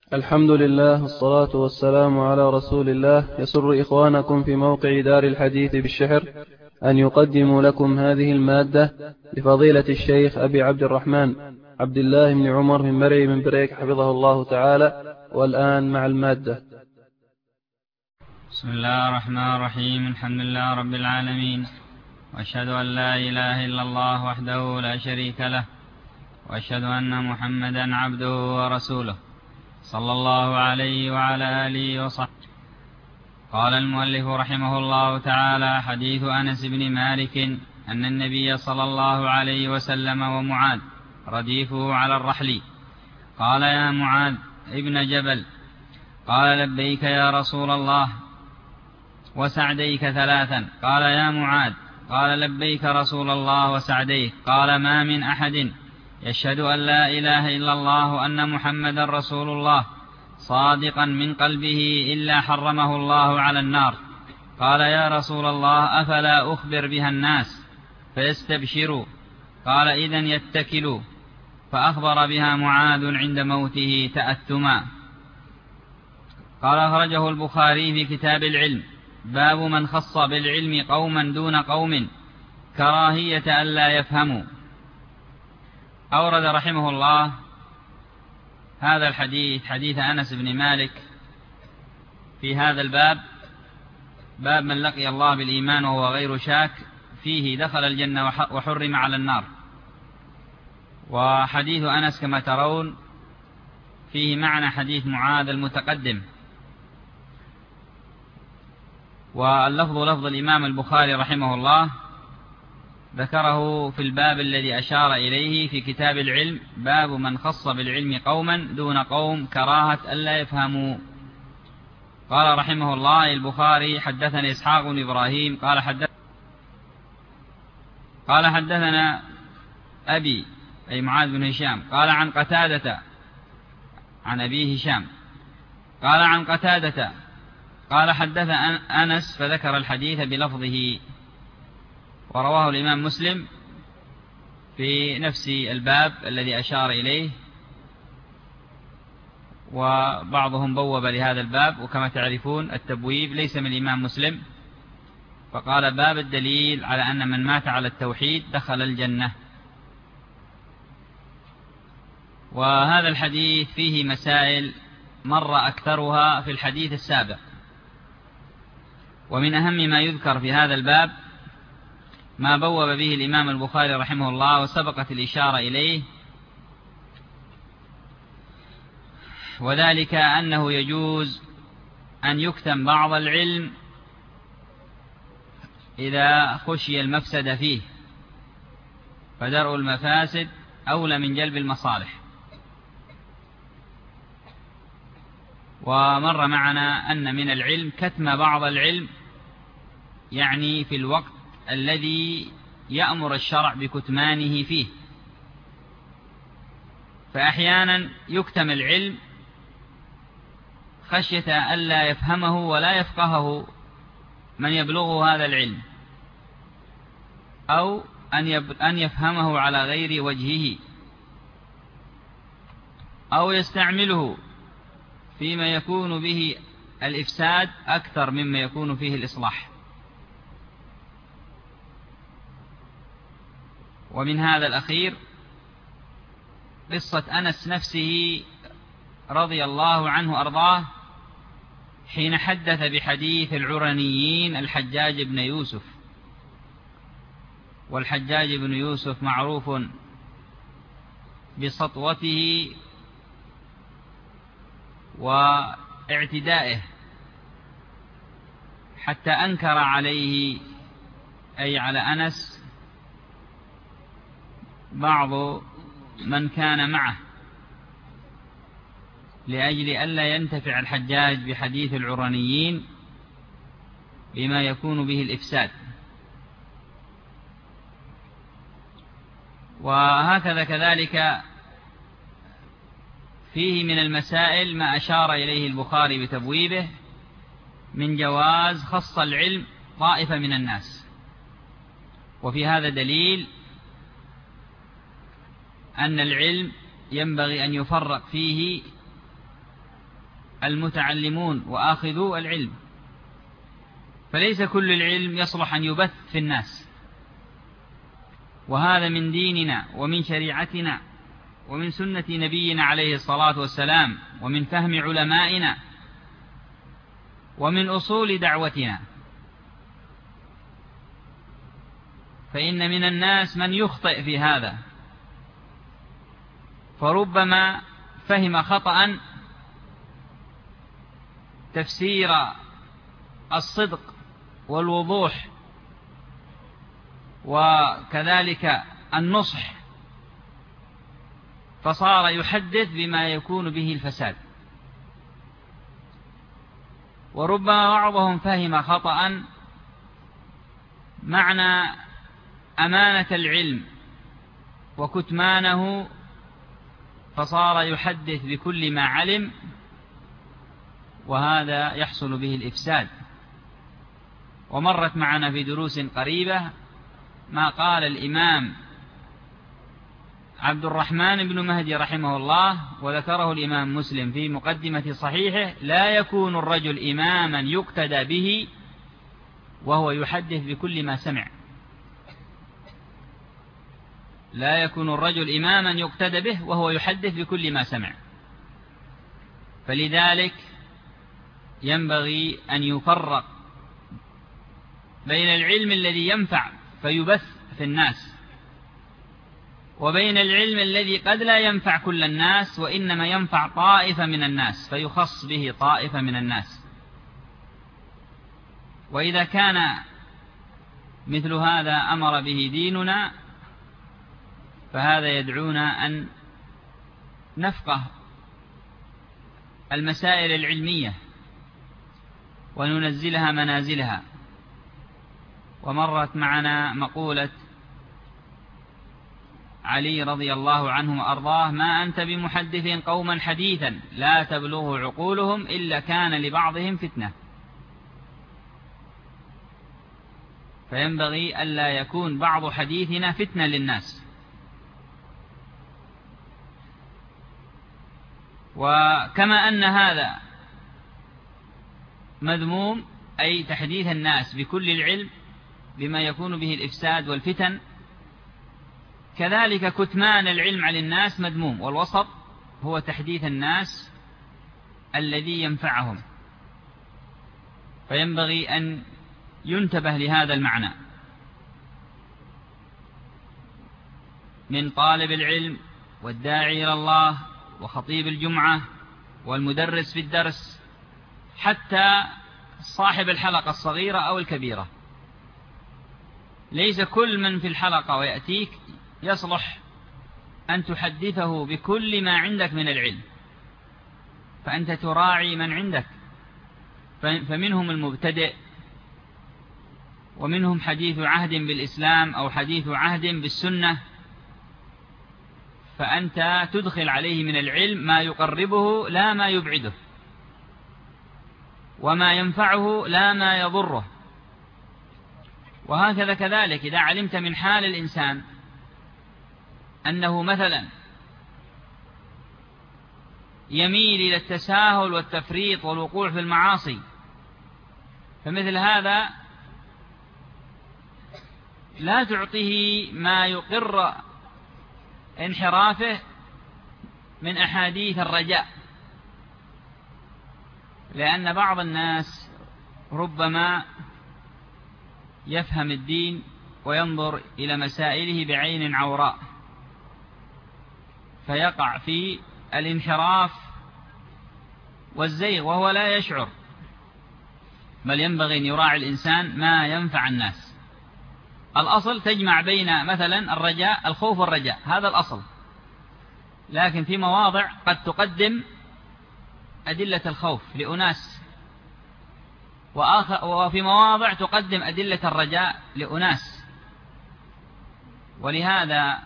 الحمد لله والصلاة والسلام على رسول الله. يسر إخوانكم في موقع دار الحديث بالشحر أن يقدموا لكم هذه المادة لفضيلة الشيخ أبي عبد الرحمن عبد الله بن عمر من مرعي من بريك حفظه الله تعالى. والآن مع المادة. بسم الله الرحمن الرحيم. الحمد لله رب العالمين، وأشهد أن لا إله إلا الله وحده لا شريك له، وأشهد أن محمدا عبده ورسوله صلى الله عليه وعلى آله وصحبه. قال المؤلف رحمه الله تعالى: حديث أنس بن مالك أن النبي صلى الله عليه وسلم ومعاذ رديفه على الرحل قال: يا معاذ ابن جبل. قال: لبيك يا رسول الله. وسعديك ثلاثا. قال: يا معاذ. قال: لبيك رسول الله وسعديك. قال: ما من أحد يشهد أن لا إله إلا الله وأن محمدا رسول الله صادقا من قلبه إلا حرمه الله على النار. قال: يا رسول الله، أفلا أخبر بها الناس فيستبشروا؟ قال: إذن يتكلوا. فأخبر بها معاذ عند موته تأثما. قال: أخرجه البخاري في كتاب العلم، باب من خص بالعلم قوما دون قوم كراهية ألا يفهموا. أورد رحمه الله هذا الحديث، حديث أنس بن مالك، في هذا الباب، باب من لقي الله بالإيمان وهو غير شاك فيه دخل الجنة وحرم على النار. وحديث أنس كما ترون فيه معنى حديث معاذ المتقدم، واللفظ لفظ الإمام البخاري رحمه الله، ذكره في الباب الذي أشار إليه في كتاب العلم، باب من خص بالعلم قوما دون قوم كراهة ألا يفهموا. قال رحمه الله البخاري: حدثني إسحاق بن إبراهيم قال حدثنا أبي أي معاذ بن هشام قال عن قتادة عن أبي هشام قال عن قتادة قال: حدث أنس، فذكر الحديث بلفظه، ورواه الإمام مسلم في نفس الباب الذي أشار إليه، وبعضهم بوب لهذا الباب، وكما تعرفون التبويب ليس من الإمام مسلم، فقال: باب الدليل على أن من مات على التوحيد دخل الجنة. وهذا الحديث فيه مسائل مر أكثرها في الحديث السابق، ومن أهم ما يذكر في هذا الباب ما بوب به الإمام البخاري رحمه الله وسبقت الإشارة إليه، وذلك أنه يجوز أن يكتم بعض العلم إذا خشي المفسد فيه، فدرء المفاسد أولى من جلب المصالح. ومر معنا أن من العلم كتم بعض العلم، يعني في الوقت الذي يأمر الشرع بكتمانه فيه، فأحيانا يكتم العلم خشية ألا يفهمه ولا يفقهه من يبلغه هذا العلم، أو أن يفهمه على غير وجهه، أو يستعمله فيما يكون به الإفساد أكثر مما يكون فيه الإصلاح. ومن هذا الأخير قصة أنس نفسه رضي الله عنه أرضاه، حين حدث بحديث العرنيين الحجاج بن يوسف. والحجاج بن يوسف معروف بسطوته واعتدائه، حتى أنكر عليه أي على أنس بعض من كان معه، لأجل ألا ينتفع الحجاج بحديث العرنيين بما يكون به الإفساد. وهكذا كذلك فيه من المسائل ما أشار إليه البخاري بتبويبه من جواز خص العلم طائفة من الناس، وفي هذا دليل أن العلم ينبغي أن يفرق فيه المتعلمون وآخذو العلم، فليس كل العلم يصلح أن يبث في الناس، وهذا من ديننا ومن شريعتنا ومن سنة نبينا عليه الصلاة والسلام، ومن فهم علمائنا، ومن أصول دعوتنا. فإن من الناس من يخطئ في هذا، فربما فهم خطأ تفسير الصدق والوضوح وكذلك النصح، فصار يحدث بما يكون به الفساد. وربما بعضهم فهم خطأ معنى أمانة العلم وكتمانه، فصار يحدث بكل ما علم، وهذا يحصل به الإفساد. ومرت معنا في دروس قريبة ما قال الإمام عبد الرحمن بن مهدي رحمه الله، وذكره الإمام مسلم في مقدمة صحيحه: لا يكون الرجل إماما يقتدى به وهو يحدث بكل ما سمع. لا يكون الرجل إماما يقتدى به وهو يحدث بكل ما سمع. فلذلك ينبغي أن يفرق بين العلم الذي ينفع فيبث في الناس، وبين العلم الذي قد لا ينفع كل الناس وإنما ينفع طائفة من الناس فيخص به طائفة من الناس. وإذا كان مثل هذا أمر به ديننا، فهذا يدعونا أن نفقه المسائل العلمية وننزلها منازلها. ومرت معنا مقولة علي رضي الله عنه وأرضاه: ما أنت بمحدث قوما حديثا لا تبلغ عقولهم إلا كان لبعضهم فتنة. فينبغي ألا يكون بعض حديثنا فتنة للناس. وكما أن هذا مذموم، أي تحديث الناس بكل العلم بما يكون به الإفساد والفتن، كذلك كتمان العلم عن الناس مذموم، والوسط هو تحديث الناس الذي ينفعهم. فينبغي أن ينتبه لهذا المعنى من طالب العلم والداعي إلى الله وخطيب الجمعة والمدرس في الدرس، حتى صاحب الحلقة الصغيرة أو الكبيرة. ليس كل من في الحلقة ويأتيك يصلح أن تحدثه بكل ما عندك من العلم، فأنت تراعي من عندك. فمنهم المبتدئ، ومنهم حديث عهد بالإسلام أو حديث عهد بالسنة، فأنت تدخل عليه من العلم ما يقربه لا ما يبعده، وما ينفعه لا ما يضره. وهكذا كذلك إذا علمت من حال الإنسان أنه مثلا يميل إلى التساهل والتفريط والوقوع في المعاصي، فمثل هذا لا تعطيه ما يقر انحرافه من أحاديث الرجاء، لأن بعض الناس ربما يفهم الدين وينظر إلى مسائله بعين عوراء، فيقع في الانحراف والزيغ وهو لا يشعر. بل ينبغي أن يراعي الإنسان ما ينفع الناس. الأصل تجمع بين مثلا الرجاء، الخوف والرجاء، هذا الأصل. لكن في مواضع قد تقدم أدلة الخوف لأناس، وفي مواضع تقدم أدلة الرجاء لأناس. ولهذا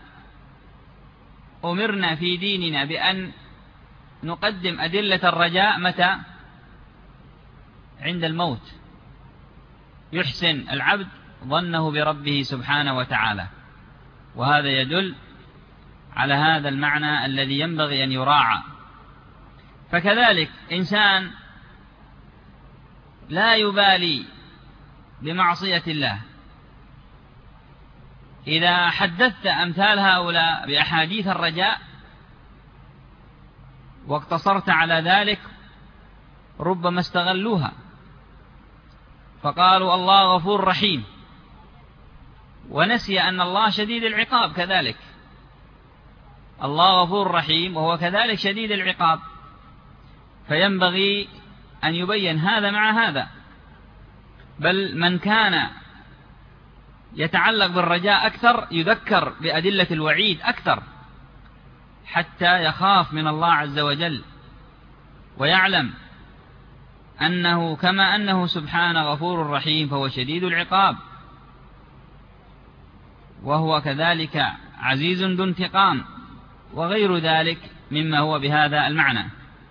أمرنا في ديننا بأن نقدم أدلة الرجاء متى؟ عند الموت، يحسن العبد ظنه بربه سبحانه وتعالى. وهذا يدل على هذا المعنى الذي ينبغي أن يراعى. فكذلك إنسان لا يبالي بمعصية الله، إذا حدثت أمثال هؤلاء بأحاديث الرجاء واقتصرت على ذلك ربما استغلوها، فقالوا الله غفور رحيم، ونسي أن الله شديد العقاب كذلك. الله غفور رحيم وهو كذلك شديد العقاب، فينبغي أن يبين هذا مع هذا. بل من كان يتعلق بالرجاء أكثر يذكر بأدلة الوعيد أكثر، حتى يخاف من الله عز وجل ويعلم أنه كما أنه سبحانه غفور رحيم فهو شديد العقاب، وهو كذلك عزيز ذو انتقام، وغير ذلك مما هو بهذا المعنى.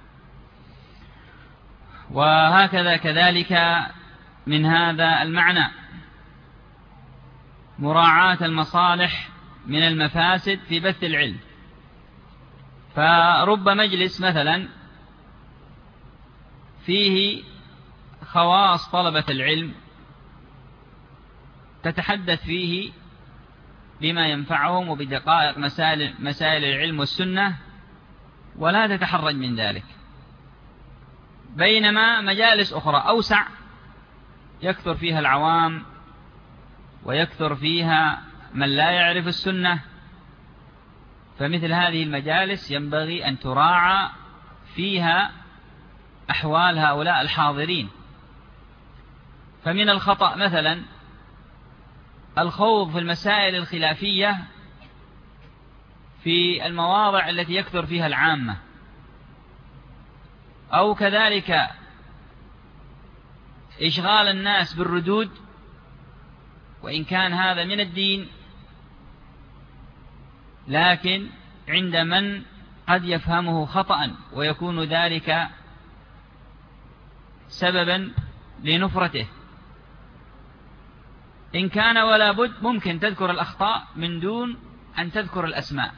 وهكذا كذلك من هذا المعنى مراعاة المصالح من المفاسد في بث العلم. فرب مجلس مثلا فيه خواص طلبة العلم تتحدث فيه بما ينفعهم وبدقائق مسائل العلم والسنة ولا تتحرج من ذلك، بينما مجالس أخرى أوسع يكثر فيها العوام ويكثر فيها من لا يعرف السنة، فمثل هذه المجالس ينبغي أن تراعى فيها أحوال هؤلاء الحاضرين. فمن الخطأ مثلا الخوض في المسائل الخلافية في المواضع التي يكثر فيها العامة، أو كذلك إشغال الناس بالردود، وإن كان هذا من الدين لكن عند من قد يفهمه خطأ ويكون ذلك سببا لنفرته. إن كان ولا بد ممكن تذكر الأخطاء من دون أن تذكر الأسماء،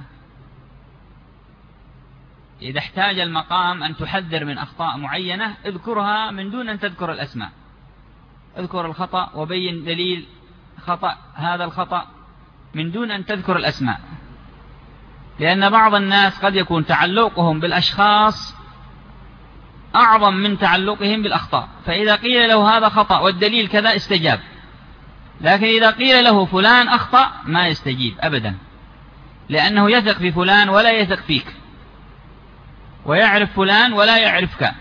إذا احتاج المقام أن تحذر من أخطاء معينة اذكرها من دون أن تذكر الأسماء، اذكر الخطأ وبين دليل خطأ هذا الخطأ من دون أن تذكر الأسماء، لأن بعض الناس قد يكون تعلقهم بالأشخاص أعظم من تعلقهم بالأخطاء، فإذا قيل له هذا خطأ والدليل كذا استجاب، لكن إذا قيل له فلان أخطأ ما يستجيب أبدا، لأنه يثق في فلان ولا يثق فيك، ويعرف فلان ولا يعرفك،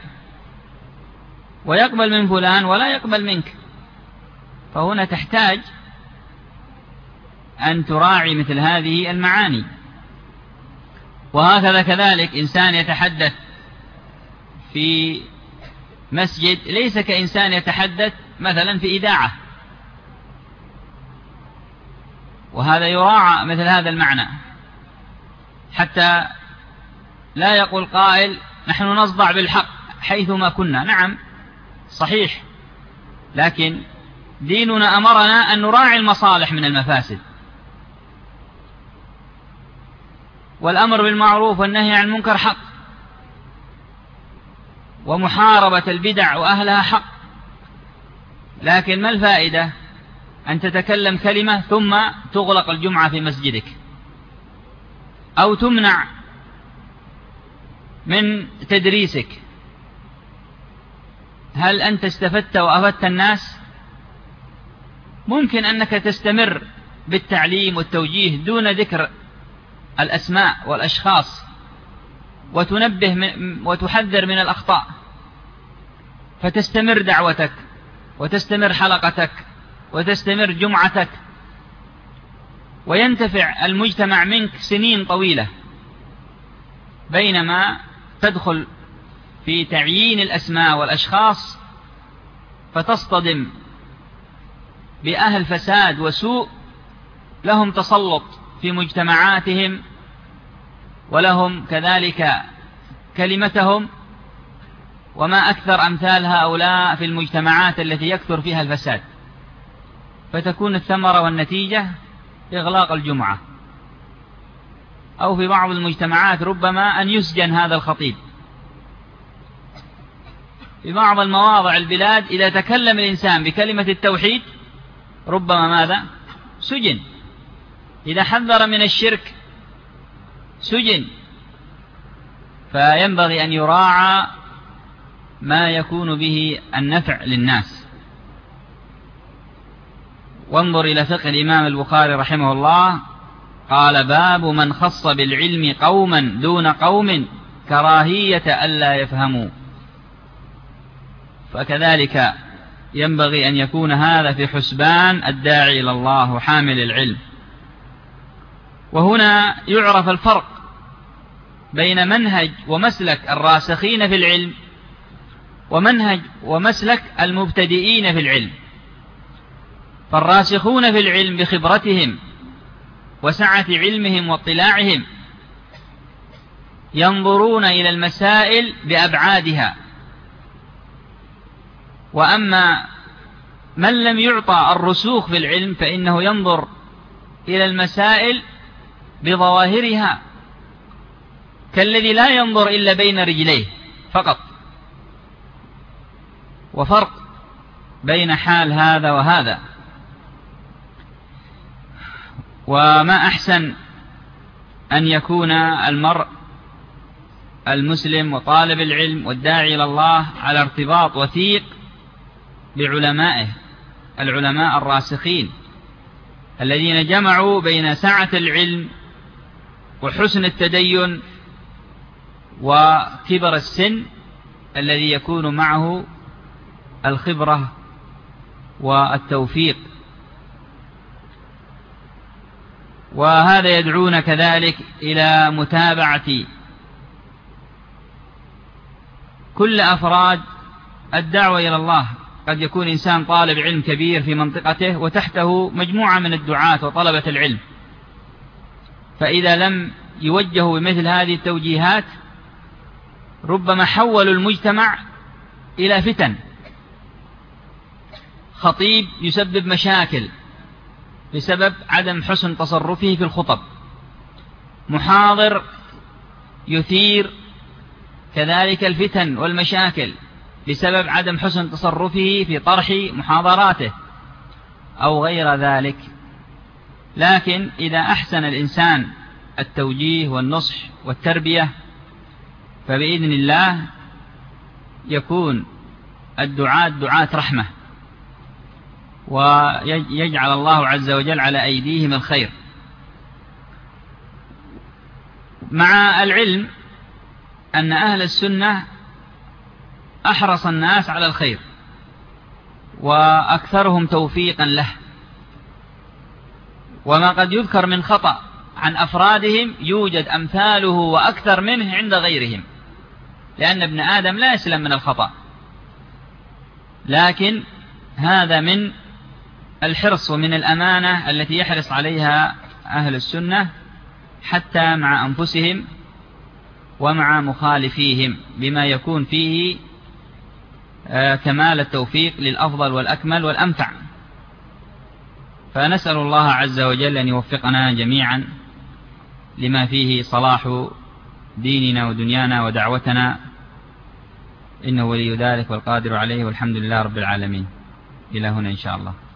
ويقبل من فلان ولا يقبل منك. فهنا تحتاج أن تراعي مثل هذه المعاني. وهكذا كذلك إنسان يتحدث في مسجد ليس كإنسان يتحدث مثلا في إذاعة، وهذا يراعى مثل هذا المعنى، حتى لا يقول قائل نحن نصدع بالحق حيثما كنا. نعم صحيح، لكن ديننا أمرنا أن نراعي المصالح من المفاسد، والأمر بالمعروف والنهي عن المنكر حق، ومحاربة البدع وأهلها حق، لكن ما الفائدة أن تتكلم كلمة ثم تغلق الجمعة في مسجدك، أو تمنع من تدريسك؟ هل أنت استفدت وأفدت الناس؟ ممكن أنك تستمر بالتعليم والتوجيه دون ذكر الأسماء والأشخاص، وتنبه وتحذر من الأخطاء، فتستمر دعوتك وتستمر حلقتك وتستمر جمعتك، وينتفع المجتمع منك سنين طويلة، بينما تدخل في تعيين الأسماء والأشخاص فتصطدم بأهل فساد وسوء لهم تسلط في مجتمعاتهم ولهم كذلك كلمتهم، وما أكثر أمثال هؤلاء في المجتمعات التي يكثر فيها الفساد، فتكون الثمرة والنتيجة إغلاق الجمعة، أو في بعض المجتمعات ربما أن يسجن هذا الخطيب في بعض المواضع البلاد إذا تكلم الإنسان بكلمة التوحيد ربما ماذا؟ سجن. إذا حذر من الشرك سجن. فينبغي أن يراعى ما يكون به النفع للناس. وانظر إلى فقه الإمام البخاري رحمه الله، قال: باب من خص بالعلم قوما دون قوم كراهية ألا يفهموا. فكذلك ينبغي أن يكون هذا في حسبان الداعي إلى الله وحامل العلم. وهنا يعرف الفرق بين منهج ومسلك الراسخين في العلم ومنهج ومسلك المبتدئين في العلم. فالراسخون في العلم بخبرتهم وسعة علمهم واطلاعهم ينظرون إلى المسائل بأبعادها، وأما من لم يعطى الرسوخ في العلم فإنه ينظر إلى المسائل بظواهرها، كالذي لا ينظر إلا بين رجليه فقط. وفرق بين حال هذا وهذا. وما أحسن أن يكون المرء المسلم وطالب العلم والداعي إلى الله على ارتباط وثيق بعلمائه، العلماء الراسخين الذين جمعوا بين سعة العلم وحسن التدين وكبر السن الذي يكون معه الخبرة والتوفيق. وهذا يدعون كذلك إلى متابعة كل أفراد الدعوة إلى الله. قد يكون إنسان طالب علم كبير في منطقته وتحته مجموعة من الدعاة وطلبة العلم، فإذا لم يوجهوا بمثل هذه التوجيهات ربما حولوا المجتمع إلى فتن. خطيب يسبب مشاكل بسبب عدم حسن تصرفه في الخطب، محاضر يثير كذلك الفتن والمشاكل بسبب عدم حسن تصرفه في طرح محاضراته أو غير ذلك. لكن إذا أحسن الإنسان التوجيه والنصح والتربية فبإذن الله يكون دعاة رحمة، ويجعل الله عز وجل على أيديهم الخير. مع العلم أن أهل السنة أحرص الناس على الخير وأكثرهم توفيقا له، وما قد يذكر من خطأ عن أفرادهم يوجد أمثاله وأكثر منه عند غيرهم، لأن ابن آدم لا يسلم من الخطأ. لكن هذا من الحرص ومن الأمانة التي يحرص عليها أهل السنة حتى مع أنفسهم ومع مخالفيهم، بما يكون فيه كمال التوفيق للأفضل والأكمل والأنفع. فنسأل الله عز وجل أن يوفقنا جميعا لما فيه صلاح ديننا ودنيانا ودعوتنا، إنه ولي ذلك والقادر عليه، والحمد لله رب العالمين. إلى هنا إن شاء الله.